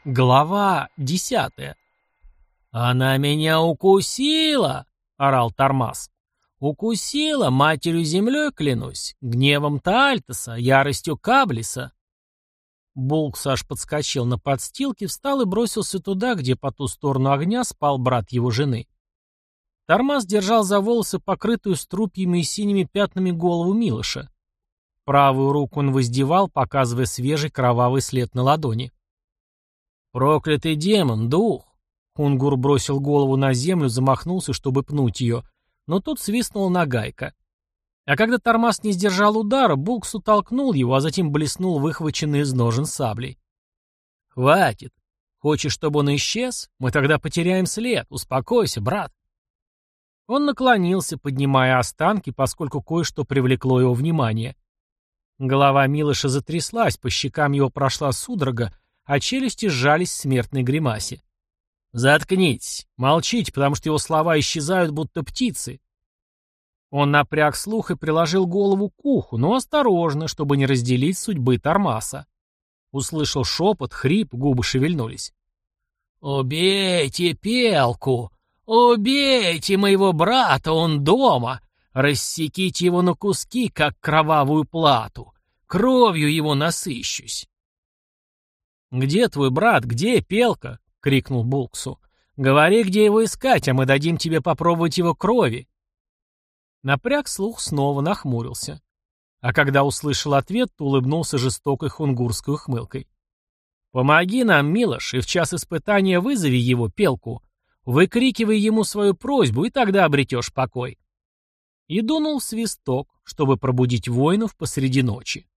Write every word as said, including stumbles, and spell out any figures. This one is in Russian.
Глава десятая. «Она меня укусила!» — орал Тормас. «Укусила, матерью землей клянусь, гневом Таальтоса, яростью Каблиса». Булкс аж подскочил на подстилке, встал и бросился туда, где по ту сторону огня спал брат его жены. Тормас держал за волосы покрытую струпьями и синими пятнами голову Милоша. Правую руку он воздевал, показывая свежий кровавый след на ладони. «Проклятый демон, дух!» Хунгур бросил голову на землю, замахнулся, чтобы пнуть ее, но тут свистнула нагайка. А когда Тормас не сдержал удара, Булкс утолкнул его, а затем блеснул выхваченный из ножен саблей. «Хватит! Хочешь, чтобы он исчез? Мы тогда потеряем след. Успокойся, брат!» Он наклонился, поднимая останки, поскольку кое-что привлекло его внимание. Голова Милоша затряслась, по щекам его прошла судорога, а челюсти сжались в смертной гримасе. «Заткнитесь! Молчите, потому что его слова исчезают, будто птицы!» Он напряг слух и приложил голову к уху, но осторожно, чтобы не разделить судьбы Тормаса. Услышал шепот, хрип, губы шевельнулись. «Убейте Пелку! Убейте моего брата, он дома! Рассеките его на куски, как кровавую плату! Кровью его насыщусь!» «Где твой брат? Где Пелка?» — крикнул Булксу. «Говори, где его искать, а мы дадим тебе попробовать его крови». Напряг слух, снова нахмурился. А когда услышал ответ, то улыбнулся жестокой хунгурской ухмылкой. «Помоги нам, Милош, и в час испытания вызови его, Пелку. Выкрикивай ему свою просьбу, и тогда обретешь покой». И дунул в свисток, чтобы пробудить воинов посреди ночи.